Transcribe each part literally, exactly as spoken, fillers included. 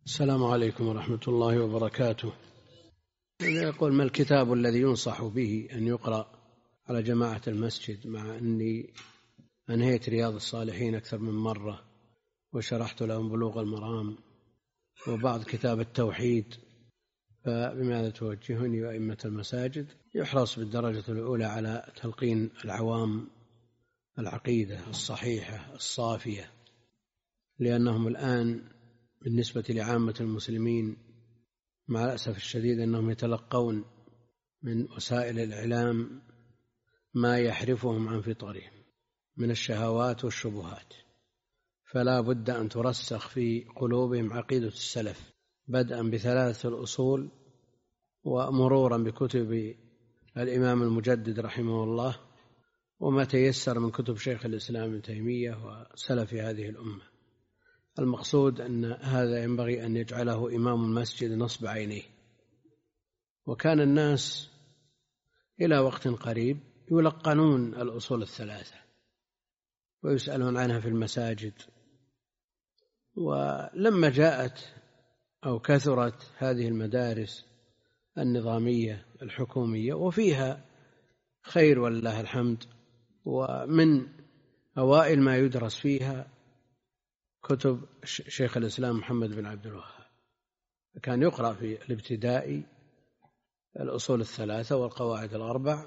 السلام عليكم ورحمة الله وبركاته. يقول: ما الكتاب الذي ينصح به أن يقرأ على جماعة المسجد، مع أني أنهيت رياض الصالحين أكثر من مرة وشرحت لهم بلوغ المرام وبعض كتاب التوحيد، فبماذا توجهني وأئمة المساجد؟ يحرص بالدرجة الأولى على تلقين العوام العقيدة الصحيحة الصافية، لأنهم الآن بالنسبة لعامة المسلمين مع الأسف الشديد أنهم يتلقون من وسائل الإعلام ما يحرفهم عن فطرهم من الشهوات والشبهات، فلا بد أن ترسخ في قلوبهم عقيدة السلف، بدءا بثلاثة الأصول ومرورا بكتب الإمام المجدد رحمه الله وما تيسر من كتب شيخ الإسلام ابن تيمية وسلف هذه الأمة. المقصود أن هذا ينبغي أن يجعله إمام المسجد نصب عينيه. وكان الناس إلى وقت قريب يلقنون الأصول الثلاثة ويسألون عنها في المساجد، ولما جاءت أو كثرت هذه المدارس النظامية الحكومية وفيها خير ولله الحمد، ومن أوائل ما يدرس فيها كتب شيخ الإسلام محمد بن عبد الوهاب، كان يقرأ في الابتدائي الأصول الثلاثة والقواعد الأربع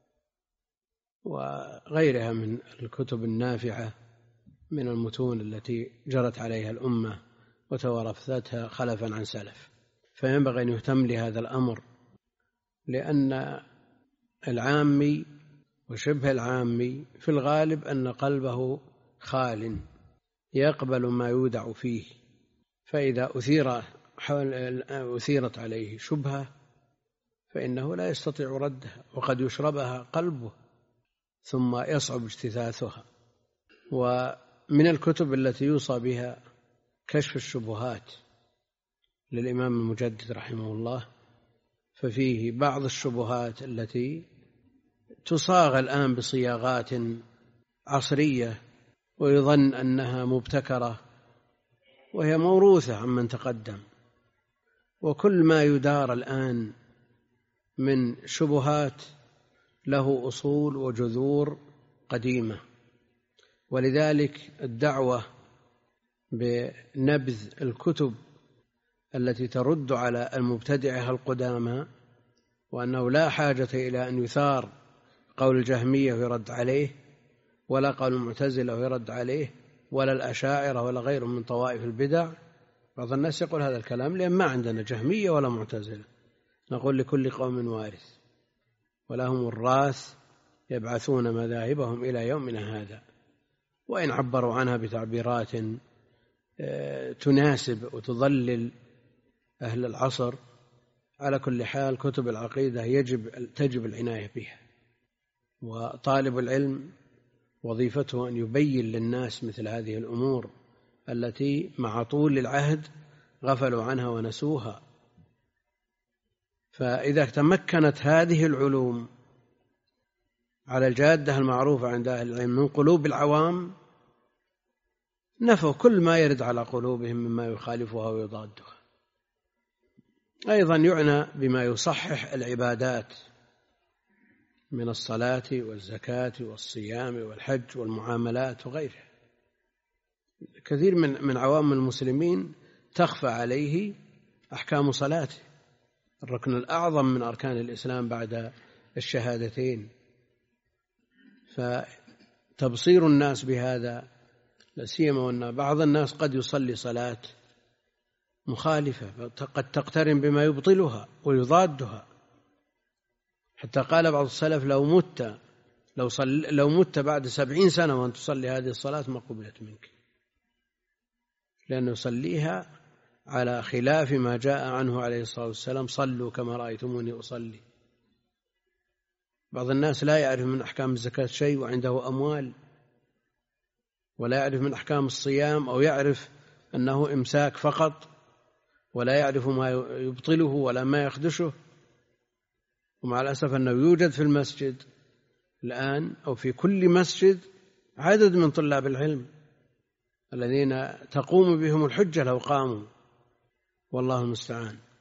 وغيرها من الكتب النافعة من المتون التي جرت عليها الأمة وتوارثتها خلفا عن سلف. فينبغي أن يهتم لهذا الأمر، لأن العامي وشبه العامي في الغالب أن قلبه خال يقبل ما يودع فيه، فإذا أثير أثيرت عليه شبهة فإنه لا يستطيع ردها، وقد يشربها قلبه ثم يصعب اجتثاثها. ومن الكتب التي يوصى بها كشف الشبهات للإمام المجدد رحمه الله، ففيه بعض الشبهات التي تصاغ الآن بصياغات عصرية ويظن أنها مبتكرة وهي موروثة عمن تقدم. وكل ما يدار الآن من شبهات له أصول وجذور قديمة، ولذلك الدعوة بنبذ الكتب التي ترد على المبتدعة القدامى، وأنه لا حاجة إلى أن يثار قول الجهمية ويرد عليه، ولا قول المعتزلة ويرد عليه، ولا الأشاعرة ولا غيرهم من طوائف البدع. بعض الناس يقول هذا الكلام لأن ما عندنا جهمية ولا معتزلة. نقول لكل قوم وارث ولهم الراث يبعثون مذاهبهم إلى يومنا هذا، وإن عبروا عنها بتعبيرات تناسب وتضلل أهل العصر، على كل حال كتب العقيدة يجب تجب العناية بها. وطالب العلم وظيفته أن يبين للناس مثل هذه الأمور التي مع طول العهد غفلوا عنها ونسوها. فإذا تمكنت هذه العلوم على الجادة المعروفة عند أهل العلم من قلوب العوام، نفوا كل ما يرد على قلوبهم مما يخالفها ويضادها. أيضا يعنى بما يصحح العبادات من الصلاة والزكاة والصيام والحج والمعاملات وغيرها. كثير من من عوام المسلمين تخفى عليه أحكام صلاته، الركن الأعظم من أركان الإسلام بعد الشهادتين. فتبصير الناس بهذا، لا سيما وأن بعض الناس قد يصلي صلاة مخالفة قد تقترن بما يبطلها ويضادها، حتى قال بعض السلف لو مت لو, لو مت بعد سبعين سنة وأن تصلي هذه الصلاة ما قبلت منك، لأنه يصليها على خلاف ما جاء عنه عليه الصلاة والسلام: صلوا كما رأيتموني أصلي. بعض الناس لا يعرف من أحكام الزكاة شيء وعنده أموال، ولا يعرف من أحكام الصيام، أو يعرف أنه إمساك فقط ولا يعرف ما يبطله ولا ما يخدشه. ومع الأسف أنه يوجد في المسجد الآن أو في كل مسجد عدد من طلاب العلم الذين تقوم بهم الحجة لو قاموا، والله المستعان.